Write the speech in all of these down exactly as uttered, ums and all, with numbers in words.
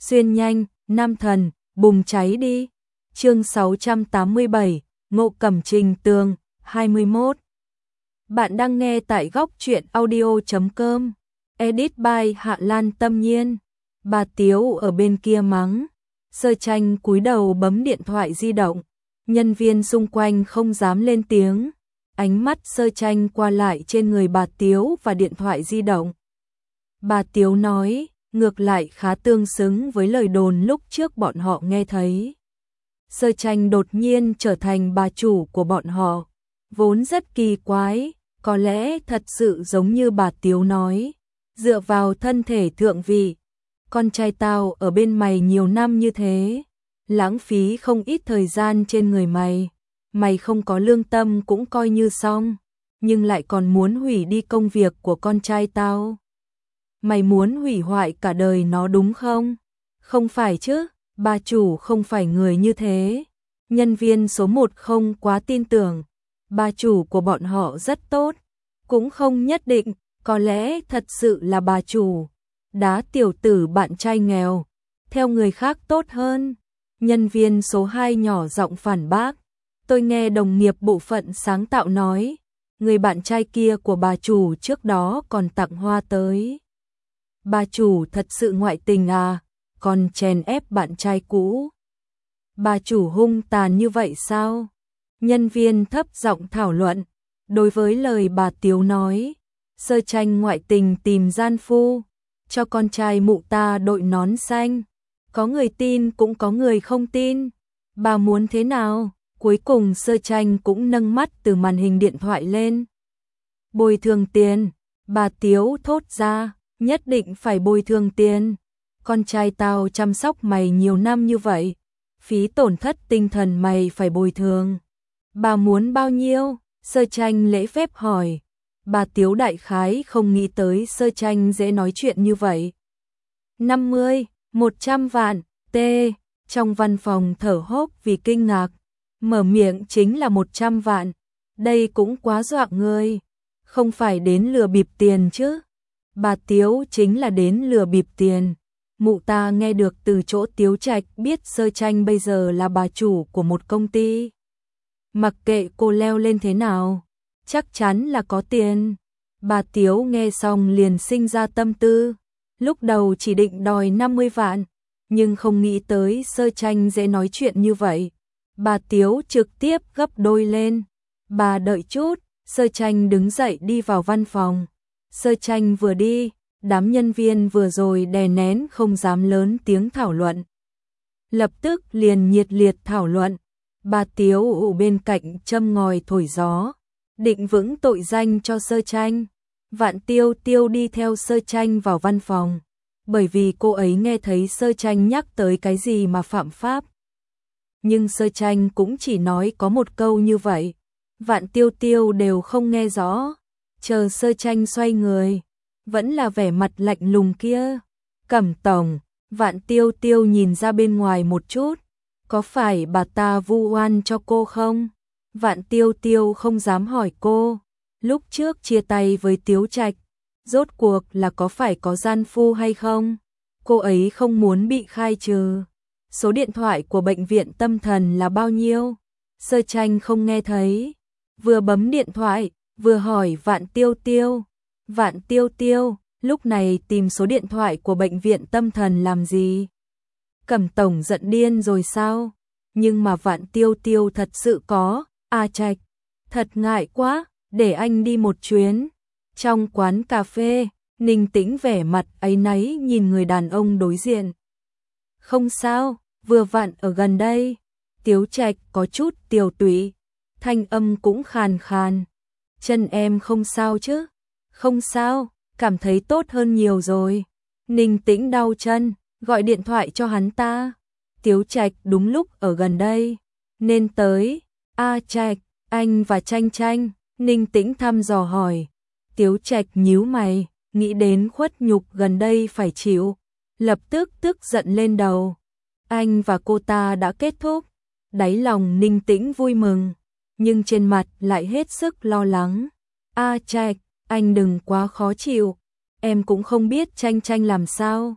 xuyên nhanh, nam thần, bùng cháy đi. Chương sáu trăm tám mươi bảy, Ngộ Cẩm Trình Tường, hai mươi mốt. Bạn đang nghe tại góc truyện audio chấm com. Edit by Hạ Lan Tâm Nhiên. Bà Tiếu ở bên kia mắng. Sơ Tranh cúi đầu bấm điện thoại di động. Nhân viên xung quanh không dám lên tiếng. Ánh mắt Sơ Tranh qua lại trên người bà Tiếu và điện thoại di động. Bà Tiếu nói, ngược lại khá tương xứng với lời đồn lúc trước bọn họ nghe thấy. Sơ Tranh đột nhiên trở thành bà chủ của bọn họ, vốn rất kỳ quái, có lẽ thật sự giống như bà Tiếu nói, dựa vào thân thể thượng vị. Con trai tao ở bên mày nhiều năm như thế, lãng phí không ít thời gian trên người mày, mày không có lương tâm cũng coi như xong, nhưng lại còn muốn hủy đi công việc của con trai tao. Mày muốn hủy hoại cả đời nó đúng không? Không phải chứ, bà chủ không phải người như thế. Nhân viên số một không quá tin tưởng, bà chủ của bọn họ rất tốt, cũng không nhất định, có lẽ thật sự là bà chủ. Đá tiểu tử bạn trai nghèo, theo người khác tốt hơn. Nhân viên số hai nhỏ giọng phản bác. Tôi nghe đồng nghiệp bộ phận sáng tạo nói, người bạn trai kia của bà chủ trước đó còn tặng hoa tới. Bà chủ thật sự ngoại tình à, còn chèn ép bạn trai cũ. Bà chủ hung tàn như vậy sao? Nhân viên thấp giọng thảo luận. Đối với lời bà Tiếu nói, Sơ Tranh ngoại tình tìm gian phu, cho con trai mụ ta đội nón xanh. Có người tin cũng có người không tin. Bà muốn thế nào? Cuối cùng Sơ Tranh cũng nâng mắt từ màn hình điện thoại lên. Bồi thường tiền, bà Tiếu thốt ra, nhất định phải bồi thường tiền. Con trai tao chăm sóc mày nhiều năm như vậy, phí tổn thất tinh thần mày phải bồi thường. Bà muốn bao nhiêu? Sơ Tranh lễ phép hỏi. Bà Tiếu đại khái không nghĩ tới Sơ Tranh dễ nói chuyện như vậy. năm mươi, một trăm vạn, t. Trong văn phòng thở hốc vì kinh ngạc. Mở miệng chính là một trăm vạn. Đây cũng quá dọa người. Không phải đến lừa bịp tiền chứ. Bà Tiếu chính là đến lừa bịp tiền. Mụ ta nghe được từ chỗ Tiếu Trạch biết Sơ Tranh bây giờ là bà chủ của một công ty. Mặc kệ cô leo lên thế nào, chắc chắn là có tiền. Bà Tiếu nghe xong liền sinh ra tâm tư. Lúc đầu chỉ định đòi năm mươi vạn, nhưng không nghĩ tới Sơ Tranh dễ nói chuyện như vậy. Bà Tiếu trực tiếp gấp đôi lên. Bà đợi chút, Sơ Tranh đứng dậy đi vào văn phòng. Sơ Tranh vừa đi, đám nhân viên vừa rồi đè nén không dám lớn tiếng thảo luận. Lập tức liền nhiệt liệt thảo luận. Bà Tiếu ở bên cạnh châm ngòi thổi gió, định vững tội danh cho Sơ Tranh. Vạn Tiêu Tiêu đi theo Sơ Tranh vào văn phòng, bởi vì cô ấy nghe thấy Sơ Tranh nhắc tới cái gì mà phạm pháp. Nhưng Sơ Tranh cũng chỉ nói có một câu như vậy, Vạn Tiêu Tiêu đều không nghe rõ. Chờ Sơ Tranh xoay người, vẫn là vẻ mặt lạnh lùng kia. Cẩm tổng, Vạn Tiêu Tiêu nhìn ra bên ngoài một chút, có phải bà ta vu oan cho cô không? Vạn Tiêu Tiêu không dám hỏi cô, lúc trước chia tay với Tiếu Trạch, rốt cuộc là có phải có gian phu hay không? Cô ấy không muốn bị khai trừ. Số điện thoại của bệnh viện tâm thần là bao nhiêu? Sơ Tranh không nghe thấy, vừa bấm điện thoại, vừa hỏi Vạn Tiêu Tiêu. Vạn Tiêu Tiêu, lúc này tìm số điện thoại của bệnh viện tâm thần làm gì? Cẩm tổng giận điên rồi sao? Nhưng mà Vạn Tiêu Tiêu thật sự có. A Trạch, thật ngại quá, để anh đi một chuyến. Trong quán cà phê, Ninh Tĩnh vẻ mặt áy náy nhìn người đàn ông đối diện. Không sao, vừa vặn ở gần đây. Tiếu Trạch có chút tiều tụy, thanh âm cũng khàn khàn. Chân em không sao chứ? Không sao, cảm thấy tốt hơn nhiều rồi. Ninh Tĩnh đau chân, gọi điện thoại cho hắn ta. Tiếu Trạch đúng lúc ở gần đây, nên tới. A Trạch, anh và Tranh Tranh, Ninh Tĩnh thăm dò hỏi. Tiếu Trạch nhíu mày, nghĩ đến khuất nhục gần đây phải chịu, lập tức tức giận lên đầu. Anh và cô ta đã kết thúc. Đáy lòng Ninh Tĩnh vui mừng, nhưng trên mặt lại hết sức lo lắng. A Trạch, anh đừng quá khó chịu, em cũng không biết Tranh Tranh làm sao.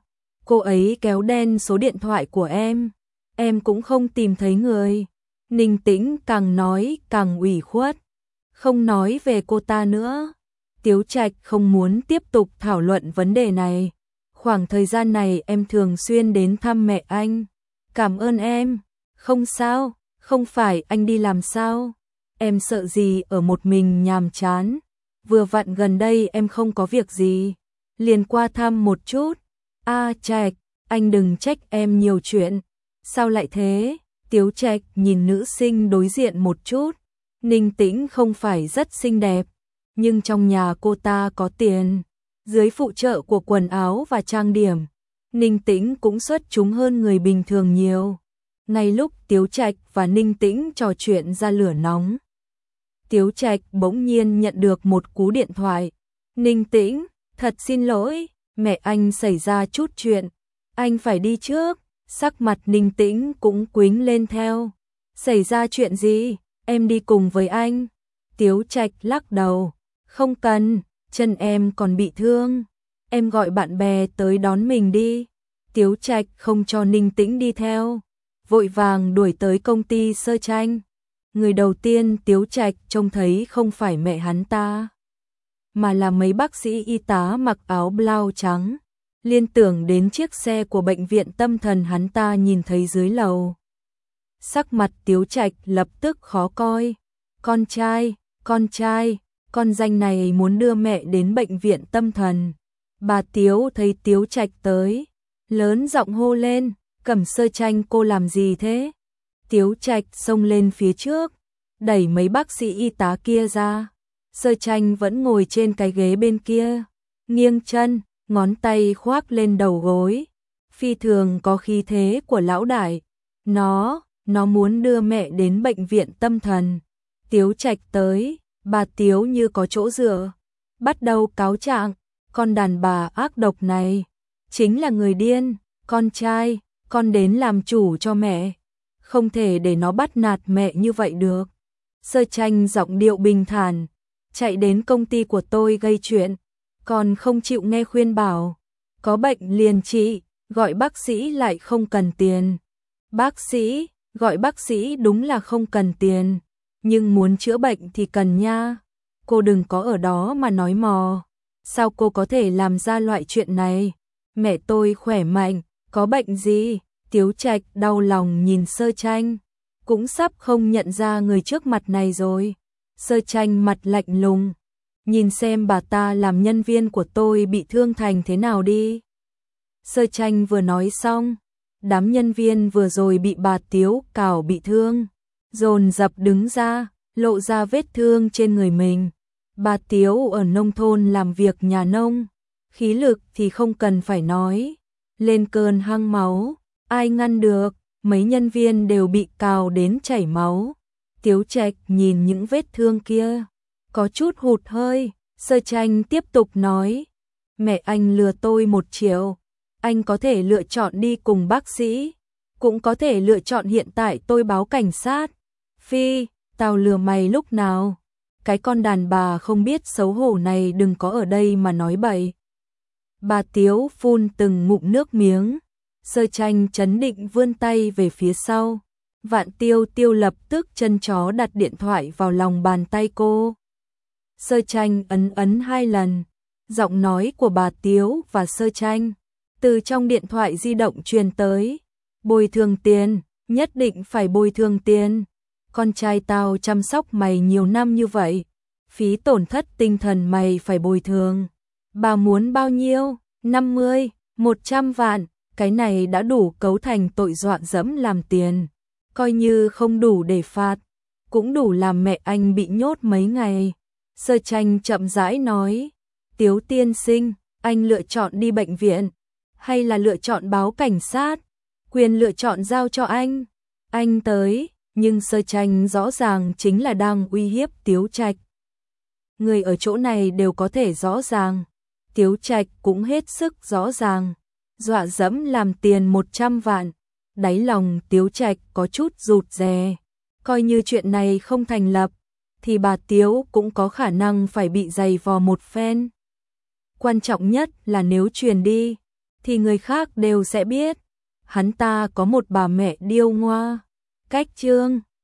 Cô ấy kéo đen số điện thoại của em, em cũng không tìm thấy người. Ninh Tĩnh càng nói càng ủy khuất, không nói về cô ta nữa. Tiếu Trạch không muốn tiếp tục thảo luận vấn đề này. Khoảng thời gian này em thường xuyên đến thăm mẹ anh. Cảm ơn em. Không sao, không phải anh đi làm sao? Em sợ gì ở một mình nhàm chán. Vừa vặn gần đây em không có việc gì, liền qua thăm một chút. A Trạch, anh đừng trách em nhiều chuyện. Sao lại thế? Tiếu Trạch nhìn nữ sinh đối diện một chút. Ninh Tĩnh không phải rất xinh đẹp, nhưng trong nhà cô ta có tiền. Dưới phụ trợ của quần áo và trang điểm, Ninh Tĩnh cũng xuất chúng hơn người bình thường nhiều. Ngay lúc Tiếu Trạch và Ninh Tĩnh trò chuyện ra lửa nóng, Tiếu Trạch bỗng nhiên nhận được một cú điện thoại. Ninh Tĩnh, thật xin lỗi, mẹ anh xảy ra chút chuyện, anh phải đi trước. Sắc mặt Ninh Tĩnh cũng quĩnh lên theo. Xảy ra chuyện gì? Em đi cùng với anh. Tiếu Trạch lắc đầu. Không cần, chân em còn bị thương. Em gọi bạn bè tới đón mình đi. Tiếu Trạch không cho Ninh Tĩnh đi theo, vội vàng đuổi tới công ty Sơ Tranh. Người đầu tiên Tiếu Trạch trông thấy không phải mẹ hắn ta, mà là mấy bác sĩ y tá mặc áo blau trắng. Liên tưởng đến chiếc xe của bệnh viện tâm thần hắn ta nhìn thấy dưới lầu. Sắc mặt Tiếu Trạch lập tức khó coi. Con trai, con trai, con danh này muốn đưa mẹ đến bệnh viện tâm thần. Bà Tiếu thấy Tiếu Trạch tới, lớn giọng hô lên, Cẩm Sơ Tranh cô làm gì thế? Tiếu Trạch xông lên phía trước, đẩy mấy bác sĩ y tá kia ra. Sơ Tranh vẫn ngồi trên cái ghế bên kia, nghiêng chân, ngón tay khoác lên đầu gối, phi thường có khí thế của lão đại. Nó, nó muốn đưa mẹ đến bệnh viện tâm thần. Tiếu Trạch tới, bà Tiếu như có chỗ dựa, bắt đầu cáo trạng, con đàn bà ác độc này chính là người điên. Con trai, con đến làm chủ cho mẹ, không thể để nó bắt nạt mẹ như vậy được. Sơ Tranh giọng điệu bình thản, chạy đến công ty của tôi gây chuyện, còn không chịu nghe khuyên bảo. Có bệnh liền trị, gọi bác sĩ lại không cần tiền. Bác sĩ, gọi bác sĩ đúng là không cần tiền, nhưng muốn chữa bệnh thì cần nha. Cô đừng có ở đó mà nói mò. Sao cô có thể làm ra loại chuyện này? Mẹ tôi khỏe mạnh, có bệnh gì? Tiếu Trạch đau lòng nhìn Sơ Tranh, cũng sắp không nhận ra người trước mặt này rồi. Sơ Tranh mặt lạnh lùng, nhìn xem bà ta làm nhân viên của tôi bị thương thành thế nào đi. Sơ Tranh vừa nói xong, đám nhân viên vừa rồi bị bà Tiếu cào bị thương, dồn dập đứng ra, lộ ra vết thương trên người mình. Bà Tiếu ở nông thôn làm việc nhà nông, khí lực thì không cần phải nói, lên cơn hăng máu, ai ngăn được, mấy nhân viên đều bị cào đến chảy máu. Tiếu Trạch nhìn những vết thương kia, có chút hụt hơi. Sơ Tranh tiếp tục nói, mẹ anh lừa tôi một triệu, anh có thể lựa chọn đi cùng bác sĩ, cũng có thể lựa chọn hiện tại tôi báo cảnh sát. Phi, tao lừa mày lúc nào? Cái con đàn bà không biết xấu hổ này đừng có ở đây mà nói bậy. Bà Tiếu phun từng ngụm nước miếng. Sơ Tranh trấn định vươn tay về phía sau. Vạn Tiêu Tiêu lập tức chân chó đặt điện thoại vào lòng bàn tay cô. Sơ Tranh ấn ấn hai lần. Giọng nói của bà Tiếu và Sơ Tranh từ trong điện thoại di động truyền tới. Bồi thường tiền, nhất định phải bồi thường tiền. Con trai tao chăm sóc mày nhiều năm như vậy, phí tổn thất tinh thần mày phải bồi thường. Bà muốn bao nhiêu? năm mươi, một trăm vạn, cái này đã đủ cấu thành tội dọa dẫm làm tiền. Coi như không đủ để phạt, cũng đủ làm mẹ anh bị nhốt mấy ngày. Sơ Tranh chậm rãi nói, Tiếu tiên sinh, anh lựa chọn đi bệnh viện, hay là lựa chọn báo cảnh sát? Quyền lựa chọn giao cho anh. Anh tới, nhưng Sơ Tranh rõ ràng chính là đang uy hiếp Tiếu Trạch. Người ở chỗ này đều có thể rõ ràng. Tiếu Trạch cũng hết sức rõ ràng. Dọa dẫm làm tiền một trăm vạn. Đáy lòng Tiếu Trạch có chút rụt rè. Coi như chuyện này không thành lập, thì bà Tiếu cũng có khả năng phải bị giày vò một phen. Quan trọng nhất là nếu truyền đi, thì người khác đều sẽ biết, hắn ta có một bà mẹ điêu ngoa. Cách chương